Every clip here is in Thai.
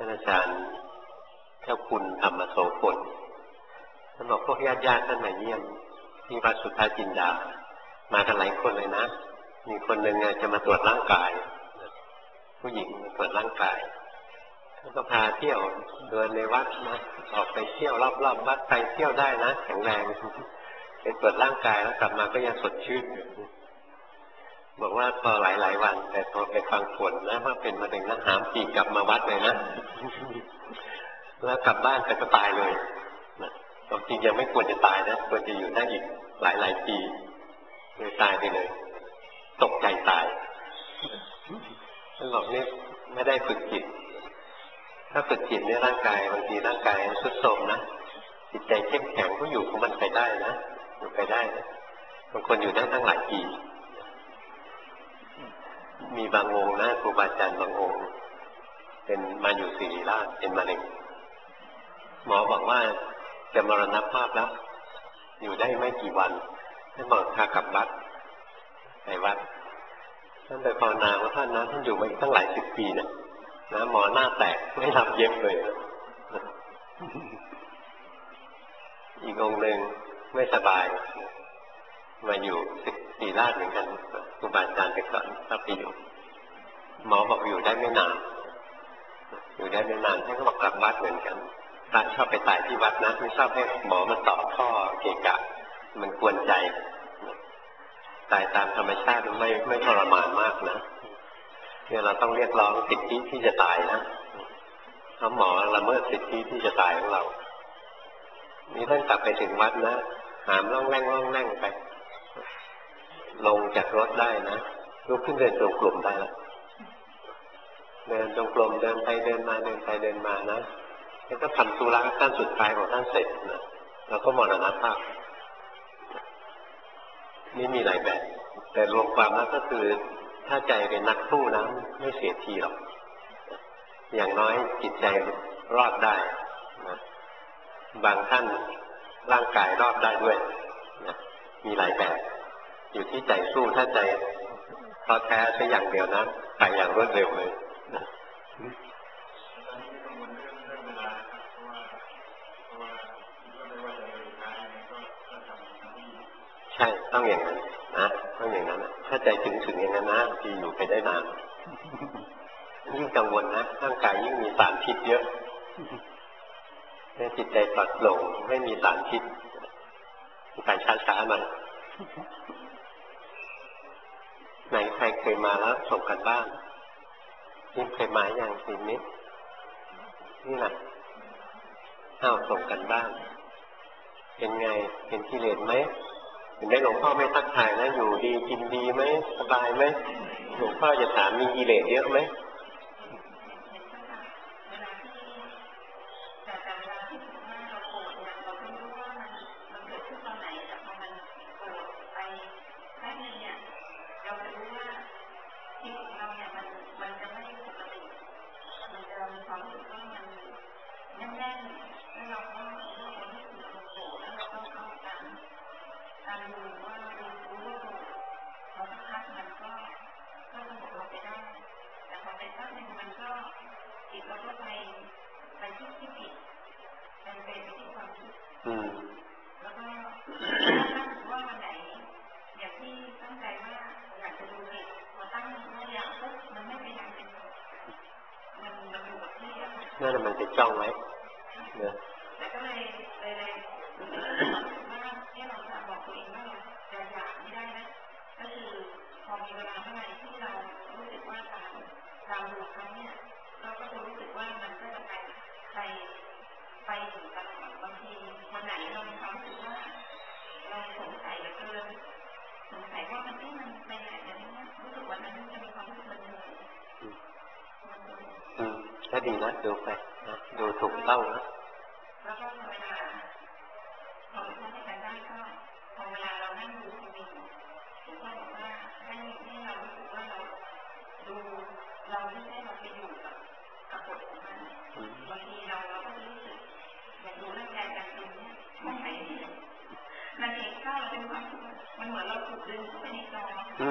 านอาจารย์เจ้าคุณธรรมโสพลท่านบอกพวกญาติท่านมาเยี่ยมที่วัดสุทธาจินดามากันหลายคนเลยนะมีคนหนึ่งจะมาตรวจร่างกายผู้หญิงมาตรวจร่างกายท่านก็พาเที่ยวเดินในวัดนะออกไปเที่ยวรอบๆวัดไปเที่ยวได้นะแข็งแรงไปตรวจร่างกายแล้วกลับมาก็ยังสดชื่นอยู่บอกว่าพอหลายวันแต่พอไปฟังผลนะว่าเป็นมะเร็งนะหามปีกลับมาวัดเลยนะแล้วกลับบ้านแต่ก็ตายเลยความจริงยังไม่ควรจะตายนะควรจะอยู่ได้อีกหลายปีเลยตายไปเลยตกใจตายท่านบอกนี่ไม่ได้ฝึกจิตถ้าฝึกจิตในร่างกายบางทีร่างกายทรุดโทรมนะจิตใจเข้มแข็งก็อยู่ของมันไปได้นะอยู่ไปได้นะบางคนอยู่ได้ตั้งหลายปีมีบางองค์นะครูบาอาจารย์บางองค์เป็นมาอยู่ศิริราชเป็นมะเร็งหมอบอกว่าจะมรณภาพแล้วอยู่ได้ไม่กี่วันท่านบอกพากลับวัดไปวัดท่านไปภาวนาว่าท่านนะท่านอยู่มาอีกตั้งหลาย10 ปีนะหมอหน้าแตกไม่รับเย็บเลยนะอีกองค์หนึ่งไม่สบายมาอยู่ศิริราชเหมือนกันครูบาอาจารย์ไปก่อนถ้าไปอยู่หมอบอกอยู่ได้ไม่นานอยู่ได้ไม่นานท่านก็บอกกลับวัดเหมือนกันพระชอบไปตายที่วัดนะไม่ชอบให้หมอมันต่อท่อเกะกะมันกวนใจตายตามธรรมชาติไม่ทรมานมากนะเนี่ยเราต้องเรียกร้องสิทธิที่จะตายนะเพราะหมอละเมิดสิทธิที่จะตายของเรานี่ท่านกลับไปถึงวัดนะหามล่องแร่งไปลงจากรถได้นะลุกขึ้นเดินจงกรมได้แล้วเดินจงกรมเดินไปเดินมาเดินไปเดินมานะแล้วก็ทำธุระขั้นสุดท้ายของท่านเสร็จนะแล้วก็มรณภาพนี่มีหลายแบบแต่รวมความแล้วก็คือถ้าใจเป็นนักสู้นะไม่เสียทีหรอกอย่างน้อยจิตใจรอดได้นะบางท่านร่างกายรอดได้ด้วยนะมีหลายแบบอยู่ที่ใจสู้ถ้าใจท้อแท้แค่อย่างเดียวนะไปอย่างรวดเร็วเลยนะใช่ต้องอย่างนั้นนะต้องอย่างนั้นถ้าใจถึงอย่างนั้นนะที่อยู่ไปได้นานยิ่งกังวลนะร่างกายยิ่งมีสารพิษเยอะถ้าจิตใจปลอดโปร่งไม่มีสารพิษไปช้าๆหน่อยไหนใครเคยมาแล้วส่งกันบ้างนี่เคยมาอย่างทีนี้นี่แหละส่งกันบ้างเป็นไงเป็นกิเลสไหมเห็นได้หลวงพ่อไม่ทักทายนะอยู่ดีกินดีไหมสบายไหมหลวงพ่อจะถามมีกิเลสเยอะไหมนั่นมันจะจ้องไว้เนี่ยก็ดีนะดูไปนะดูถูกต้องนะ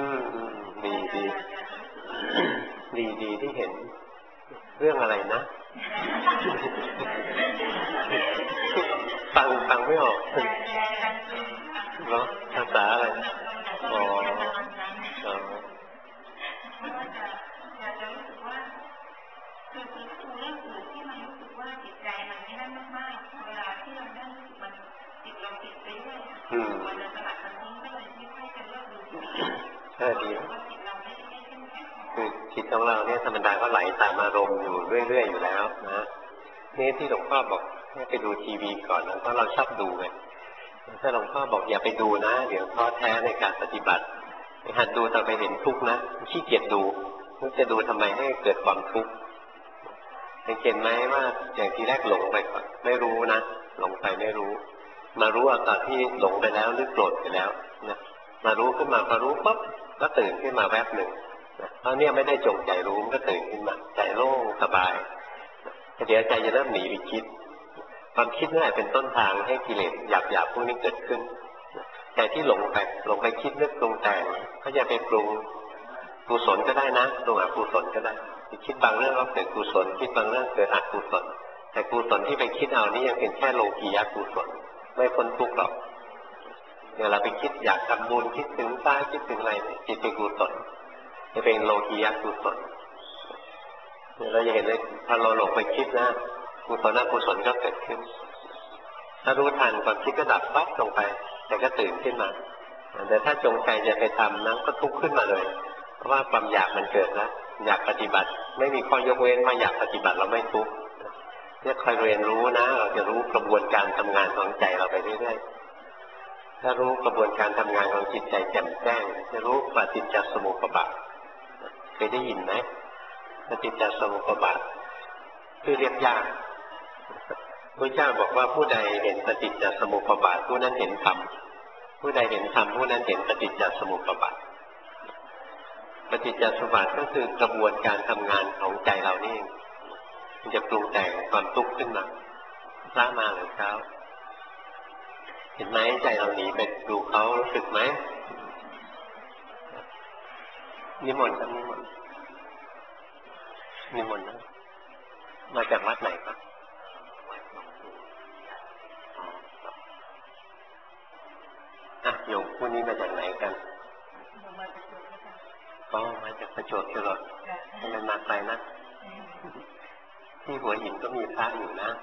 ดีที่เห็นเรื่องอะไรนะฟังไม่ออกเหรอภาษาอะไรอ๋อคือดูเรื่องอื่นที่มันรู้สึกว่าจิตใจมันไม่ได้มากๆเวลาที่เราได้รู้สึกมันจิตเราติดไปด้วยมันจะสลัดมันทิ้งก็เลยไม่ค่อยจะเลิกดูดีว่าจิตเราไม่ได้เข้มแข็งคือจิตของเราเนี่ยธรรมดาก็ไหลตามอารมณ์อยู่เรื่อยๆอยู่แล้วนะนี่ที่หลวงพ่อบอกให้ไปดูทีวีก่อนเพราะเราชอบดูไงถ้าหลวงพ่อบอกอย่าไปดูนะเดี๋ยวท้อแท้ในการปฏิบัติหัดดูต่อไปเห็นทุกข์นะขี้เกียจดูมันจะดูทำไมให้เกิดความทุกข์สังเกตไหมว่าอย่างที่แรกหลงไปก่อนไม่รู้นะหลงไปไม่รู้มารู้ตอนที่หลงไปแล้วหรือโกรธไปแล้วนะมารู้ขึ้นมาพอรู้ปุ๊บก็ตื่นขึ้นมาแวบหนึ่งเพราะเนี่ยไม่ได้จงใจรู้มันก็ตื่นขึ้นมาใจโล่งสบายเดี๋ยวใจจะเริ่มหนีไปคิดความคิดนั่นแหละเป็นต้นทางให้กิเลสหยาบๆพวกนี้เกิดขึ้นแต่ที่หลงไปคิดนึกปรุงแต่งก็จะไปปรุงกุศลก็ได้นะปรุงอกุศลก็ได้คิดบางเรื่องก็เกิดกุศลคิดบางเรื่องเกิดอกุศลแต่กุศลที่ไปคิดเอานี่ยังเป็นแค่โลกียกุศลไม่พ้นทุกข์หรอกเดี๋ยวเราไปคิดอยากทำบุญคิดถึงตายคิดถึงอะไรจิตเป็นกุศลจะเป็นโลกียกุศลเราจะเห็นเลยถ้าเราหลงไปคิดนะกุศลอกุศลก็เกิดขึ้นถ้ารู้ทันความคิดก็ดับปั๊บลงไปแต่ก็ตื่นขึ้นมาแต่ถ้าจงใจจะไปทำนั้นก็ทุกข์ขึ้นมาเลยเพราะว่าความอยากมันเกิดแล้วอยากปฏิบัติไม่มีข้อยกเว้นว่าอยากปฏิบัติเราไม่ทุกข์เนี่ยคอยเรียนรู้นะเราจะรู้กระบวนการทำงานของใจเราไปเรื่อยๆถ้ารู้กระบวนการทำงานของจิตใจแจ่มแจ้งจะรู้ปฏิจจสมุปบาทเคยได้ยินไหมปฏิจจสมุปบาทคือเรียกยากพระเจ้าบอกว่าผู้ใดเห็นปฏิจจสมุปบาทผู้นั้นเห็นธรรมผู้ใดเห็นธรรมผู้นั้นเห็นปฏิจจสมุปบาทปฏิจจสมุปบาทก็คือกระบวนการทำงานของใจเรานี่มันจะปรุงแต่งความทุกข์ขึ้นมาพระมาหรือเช้าเห็นไหมใจเราหนีไปดูเขารู้สึกไหมนิมนต์ครับนิมนต์นะมาจากวัดไหนครับโยมผู้นี้มาจากไหนกันก็มาจากประจวบคีรีขันธ์มาไกลนะที่หัวหินก็มีพระอยู่นะ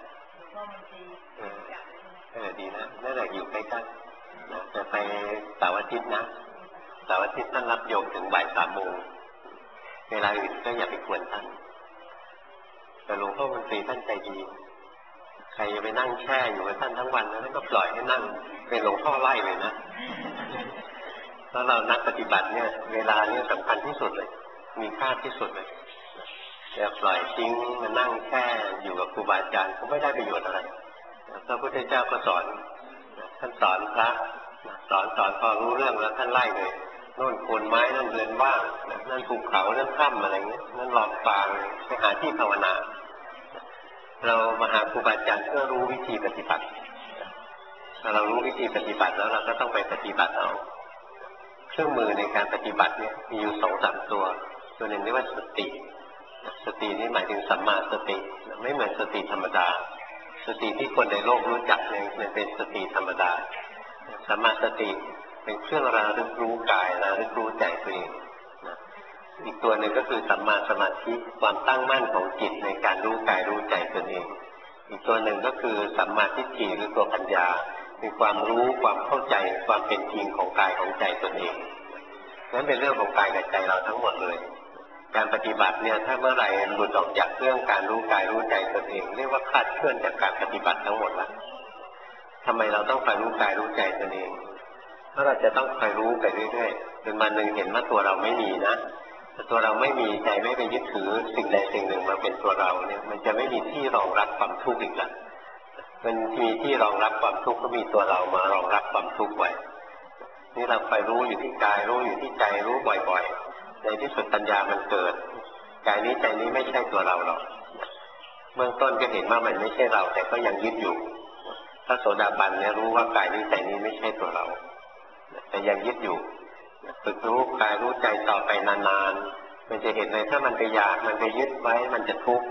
ดีนะนั่นแหละอยู่ใกล้ๆจะไปเสาร์อาทิตย์นะเสาร์อาทิตย์ท่านรับโยมถึงบ่าย 3 โมงเวลาอื่นก็อย่าไปกวนท่านแต่หลวงพ่อมนตรีท่านใจดีใครจะไปนั่งแช่อยู่กับท่านทั้งวันแล้วท่านก็ปล่อยให้นั่งเป็นหลวงพ่อไล่เลยนะแล้วเรานักปฏิบัติเนี่ยเวลาเนี่ยสำคัญที่สุดเลยมีค่าที่สุดเลยแต่ปล่อยทิ้งมานั่งแค่อยู่กับครูบาอาจารย์ก็ไม่ได้ประโยชน์อะไรพระพุทธเจ้าก็สอนท่านสอนพระสอนพอรู้เรื่องแล้วท่านไล่เลยโน่นโคนไม้นั่นเรือนว่างนั่นภูเขานั่นถ้ำอะไรเงี้ยนั่นหลอมปางไปหาที่ภาวนาเรามาหาครูบาอาจารย์เพื่อรู้วิธีปฏิบัติถ้าเรารู้วิธีปฏิบัติแล้วเราก็ต้องไปปฏิบัติเอาเครื่องมือในการปฏิบัติเนี่ยมีอยู่ 2-3 ตัวหนึ่งเรียกว่าสตินี่หมายถึงสัมมาสติไม่เหมือนสติธรรมดาสติที่คนในโลกรู้จักเนี่ยมันเป็นสติธรรมดาสัมมาสติเป็นเครื่องระลึกรู้กายระลึกรู้ใจตัวเองอีกตัวหนึ่งก็คือสัมมาสมาธิความตั้งมั่นของจิตในการรู้กายรู้ใจตนเองอีกตัวหนึ่งก็คือสัมมาทิฏฐิหรือตัวปัญญามีความรู้ความเข้าใจความเป็นจริงของกายของใจตนเองนั้นเป็นเรื่องของกายกับใจเราทั้งหมดเลยการปฏิบัติเนี่ยถ้าเมื่อไหร่หลุดออกจากเรื่องการรู้กายรู้ใจตนเองเรียกว่าคลาดเคลื่อนจากการปฏิบัติทั้งหมดแล้วทำไมเราต้องไปรู้กายรู้ใจตนเองเพราะเราจะต้องคอยรู้ไปเรื่อยๆจนวันหนึ่งเห็นว่าตัวเราไม่มีนะแต่ตัวเราไม่มีใจไม่ไปยึดถือสิ่งใดสิ่งหนึ่งมาเป็นตัวเราเนี่ยมันจะไม่มีที่รองรับความทุกข์อีกแล้วมันมีที่รองรับความทุกข์ก็มีตัวเรามารองรับความทุกข์ไว้นี่เราไปรู้อยู่ที่กายรู้อยู่ที่ใจรู้บ่อยๆในที่สุดปัญญามันเกิดกายนี้ใจนี้ไม่ใช่ตัวเราหรอกเบื้องต้นก็เห็นว่ามันไม่ใช่เราแต่ก็ยังยึดอยู่ถ้าโสดาบันเนี่ยรู้ว่ากายนี้ใจนี้ไม่ใช่ตัวเราแต่ยังยึดอยู่ฝึกรู้กายรู้ใจต่อไปนานๆมันจะเห็นเลยถ้ามันไปอยากมันไปยึดไว้มันจะทุกข์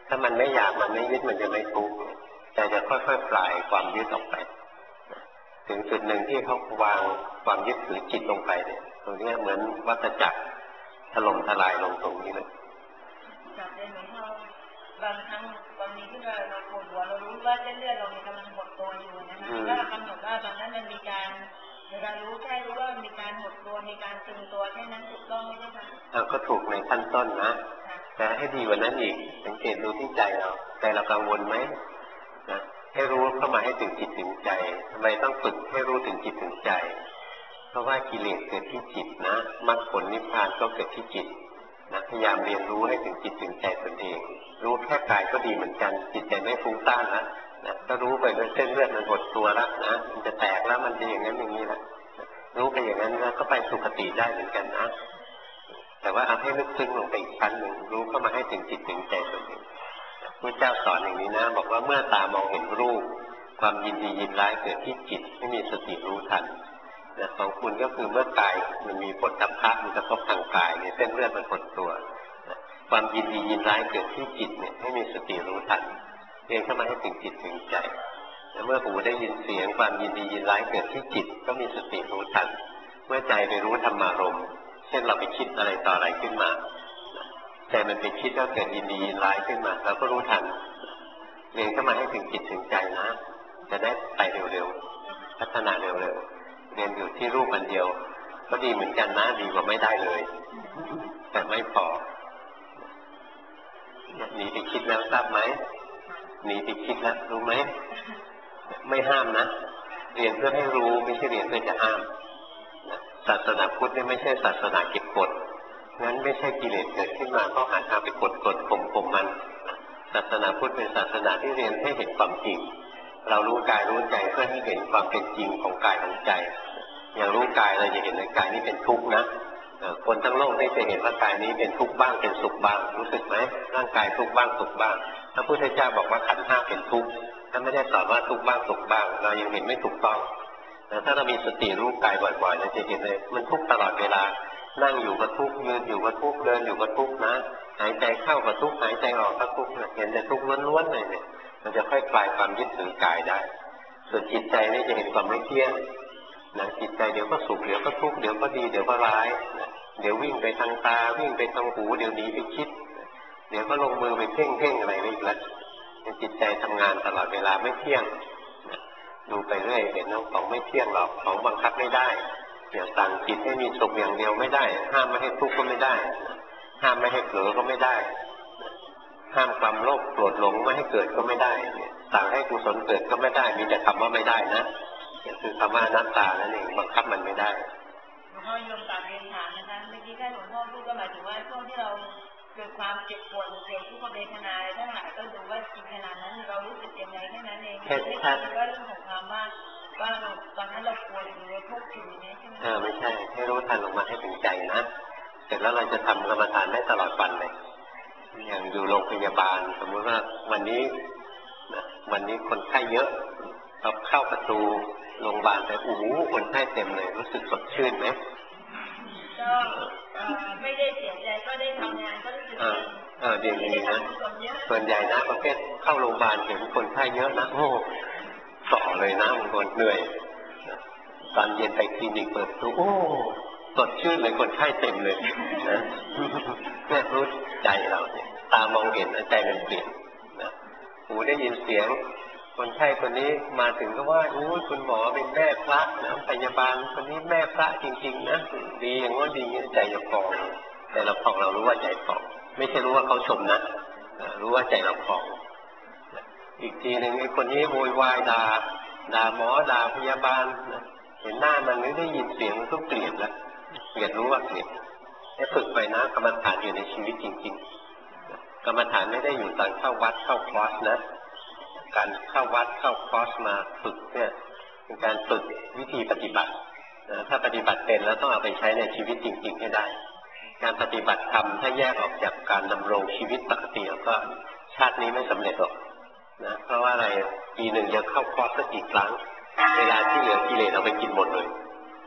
ถ้ามันไม่อยากมันไม่ยึดมันจะไม่ทุกข์ใจจะค่อยๆปล่อยความยึดออกไปถึงจุดหนึ่งที่เขาวางความยึดถือจิตลงไปเนี่ยตรงนี้เหมือนวัฏจักรถล่มทลายลงตรงนี้เลยจากเรื่องของเราบางครั้งบางทีที่เราปวดหัวเรารู้ว่าเส้นเลือดเรากำลังหดตัวอยู่นะคะแล้วเรากำหนดว่าตอนนั้นมันมีการเรารู้แค่รู้ว่ามีการหดตัวมีการตึงตัวแค่นั้นถูกต้องไหมคะก็ถูกในขั้นต้นนะแต่ให้ดีกว่านั้นอีกสังเกตดูที่ใจเรากังวลไหมนะให้รู้เข้ามาให้ถึงจิตถึงใจทำไมต้องฝึกให้รู้ถึงจิตถึงใจเพราะว่ากิเลสเกิดที่จิตนะมรรคผลนิพพานก็เกิดที่จิตนะพยายามเรียนรู้ให้ถึงจิตถึงใจตนเองรู้แค่กายก็ดีเหมือนกันจิตใจไม่ฟุ้งซ่านนะก็รู้ไปด้วยเส้นเลือดมันหดตัวแล้วนะมันจะแตกแล้วมันจะอย่างนั้นอย่างนี้แหละรู้ไปอย่างนั้นแล้วก็ไปสุคติได้เหมือนกันนะแต่ว่าเอาให้ลึกซึ้งลงไปอีกชั้นหนึ่งรู้เข้ามาให้ถึงจิตถึงใจตนเองพระเจ้าสอนอย่างนี้นะบอกว่าเมื่อตามองเห็นรูปความยินดียินร้ายเกิดที่จิตให้มีสติรู้ทันของคุณก็คือเมื่อกายมันมีผลทัพพะมันกระทบทางกายเนี่ยเส้นเลือดมันหดตัวความยินดียินร้ายเกิดที่จิตเนี่ยให้มีสติรู้ทันเรียนเข้ามาให้ถึงจิตถึงใจเมื่อหูได้ยินเสียงความยินดียินร้ายเกิดที่จิตก็มีสติรู้ทันเมื่อใจไปรู้ธรรมารมณ์เช่นเราไปคิดอะไรต่ออะไรขึ้นมาใจมันไปคิดแล้วเกิดยินดียินร้ายขึ้นมาเราก็รู้ทันเรียนเข้ามาให้ถึงจิตถึงใจนะจะได้ไปเร็วๆพัฒนาเร็วๆเรียนอยู่ที่รูปอันเดียวก็ดีเหมือนกันนะดีกว่าไม่ได้เลยแต่ไม่พอหนีไปคิดแล้วทราบไหมหนีไปคิดแล้วรู้ไหมไม่ห้ามนะเรียนเพื่อให้รู้ไม่ใช่เรียนเพื่อจะห้ามศาสนาพุทธนี่ไม่ใช่ศาสนาเก็บกดงั้นไม่ใช่กิเลสเกิดขึ้นมาก็หาทางไปกดข่มมันศาสนาพุทธเป็นศาสนาที่เรียนให้เห็นความจริงเรารู้กายรู้ใจเพื่อให้เห็นความเป็นจริงของกายของใจอย่างรู้กายเราจะเห็นในกายนี้เป็นทุกข์นะคนทั้งโลกนี่จะเห็นว่ากายนี้เป็นทุกข์บ้างเป็นสุขบ้างรู้สึกไหมร่างกายทุกข์บ้างสุขบ้างพระพุทธเจ้าบอกว่าขันธ์ห้าเป็นทุกข์ถ้าไม่ได้สอนว่าทุกข์บ้างสุขบ้างเรายังเห็นไม่ถูกต้องแต่ถ้าเรามีสติรู้กายบ่อยๆเราจะเห็นเลยมันทุกข์ตลอดเวลานั่งอยู่ก็ทุกข์ยืนอยู่ก็ทุกข์เดินอยู่ก็ทุกข์นะหายใจเข้าก็ทุกข์หายใจออกก็ทุกข์เห็นแต่ทุกข์ล้วนๆเลยเนี่ยมันจะค่อยคลายความยึดถือกายได้ส่วนจิตใจนี่จะเห็นความไม่เที่ยงนะจิตใจเดี๋ยวก็สุขเดี๋ยวก็ทุกข์เดี๋ยวก็ดีเดี๋ยวก็ร้ายนะเดี๋ยววิ่งไปทางตาวิ่งไปทางหูเดี๋ยวหนีไปคิดเดี๋ยวก็ลงมือไปเพ่งอะไรไปอีกแล้วจิตใจทำงานตลอดเวลาไม่เที่ยงดูไปเรื่อยเห็นของไม่เที่ยงหรอกของบังคับไม่ได้อย่าสั่งจิตให้มีสุขอย่างเดียวไม่ได้ห้ามไม่ให้ทุกข์ก็ไม่ได้ห้ามไม่ให้เผลอก็ไม่ได้ห้ามความโลภโกรธหลงไม่ให้เกิดก็ไม่ได้สั่งให้กุศลเกิดก็ไม่ได้มีแต่คำว่าไม่ได้นะคือคำว่าอนัตตานั่นเองบังคับมันไม่ได้หลวงพ่อโยมกลับเรียนถามนะคะเมื่อกี้ท่านหลวงพ่อพูดก็หมายถึงว่าช่วงที่เราเกิดความเจ็บปวดเจ็บทุกขเวทนาอะไรทั้งหลายก็ดูว่าจิตขนาดนั้นเรารู้สึกยังไงแค่นั้นเองไม่ใช่ว่าเรื่องของความว่าตอนนั้นเราปวดหรือทุกข์อยู่เนี่ยใช่ไหมไม่ใช่ให้รู้ทันลงมาให้ถึงใจนะเสร็จแล้วเราจะทำกรรมฐานได้ตลอดวันเลยอย่างอยู่โรงพยาบาลสมมติว่าวันนี้คนไข้เยอะเราเข้าประตูโรงพยาบาลแต่คนไข้เต็มเลยรู้สึกสดชื่นไหมก็ไม่ได้เสียใจก็ได้ทำงานก็รู้สึกดีนะส่วนใหญ่นะประเภทเข้าโรงพยาบาลเห็นคนไข้เยอะนะต่อเลยนะบางคนเหนื่อยตอนเย็นไปคลินิกเปิดตู้สดชื่นเลยคนไข้เต็มเลยนะแค่รู้ใจเราเนี่ยตามองเห็นใจมันเปลี่ยนนะหูได้ยินเสียงคนไข้คนนี้มาถึงก็ว่าคุณหมอเป็นแม่พระนะพยาบาลคนนี้แม่พระจริงๆนะดีอย่างว่าดีใจจะพองแต่เราพองเรารู้ว่าใจพองไม่ใช่รู้ว่าเขาชมนะรู้ว่าใจเราพองอีกทีหนึ่งไอ้คนนี้โวยวายด่าหมอด่าพยาบาลเห็นหน้ามันไม่ได้ยินเสียงมันก็เปลี่ยนแล้วเปลี่ยนรู้ว่าเปลี่ยนให้ฝึกไปนะกรรมฐานอยู่ในชีวิตจริงๆกรรมฐานไม่ได้อยู่ตอนเข้าวัดเข้าคลาสนะการเข้าวัดเข้าคอร์สมาฝึกเนี่ยเป็นการฝึกวิธีปฏิบัติถ้าปฏิบัติเป็นแล้วต้องเอาไปใช้ในชีวิตจริงๆให้ได้การปฏิบัติธรรมถ้าแยกออกจากการดำรงชีวิตปกติแล้วก็ชาตินี้ไม่สำเร็จหรอกนะเพราะว่าอะไรปีหนึ่งจะเข้าคอร์สสักกี่ครั้งเวลาที่เหลือกิเลสเอาไปกินหมดเลย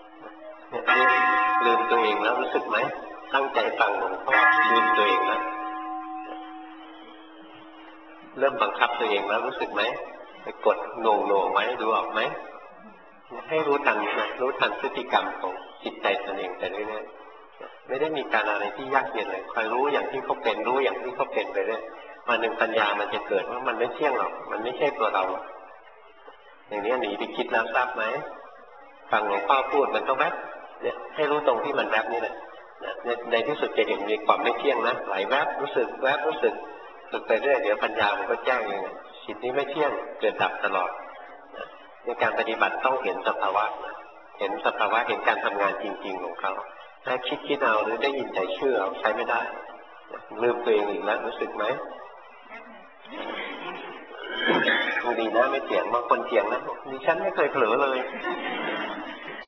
ลืมตัวเองแล้วรู้สึกไหมตั้งใจฟังหลวงพ่อลืมตัวเองนะเริ่มบังคับตัวเองแล้วรู้สึกไหมไปกดโหน่งไว้ดูออกไหมให้รู้ทันนะรู้ทันพฤติกรรมของจิตใจตนเองแต่เรื่อยๆไม่ได้มีการอะไรที่ยากเย็นเลยคอยรู้อย่างที่เขาเป็นรู้อย่างที่เขาเป็นไปเรื่อยวันหนึ่งปัญญามันจะเกิดว่ามันไม่เที่ยงหรอกมันไม่ใช่ตัวเราอย่างนี้หนีไปคิดแล้วทราบไหมฟังหลวงพ่อพูดมันก็แวบเนี่ยให้รู้ตรงที่มันแวบนี่แหละในที่สุดจะเห็นมีความไม่เที่ยงนะไหลแวบรู้สึกแวบรู้สึกฝึกไปเรื่อยเดี๋ยวปัญญามันก็แจ้งเองจิตนี้ไม่เที่ยงเกิดดับตลอดในการปฏิบัติต้องเห็นสภาวะเห็นสภาวะเห็นการทำงานจริงๆของเขาถ้าคิดเอาหรือได้ยินใจเชื่อเอาใช้ไม่ได้ลืมตัวเองอีกแล้วรู้สึกไหมดีนะไม่เถียงบางคนเถียงนะดิฉันไม่เคยเผลอเลย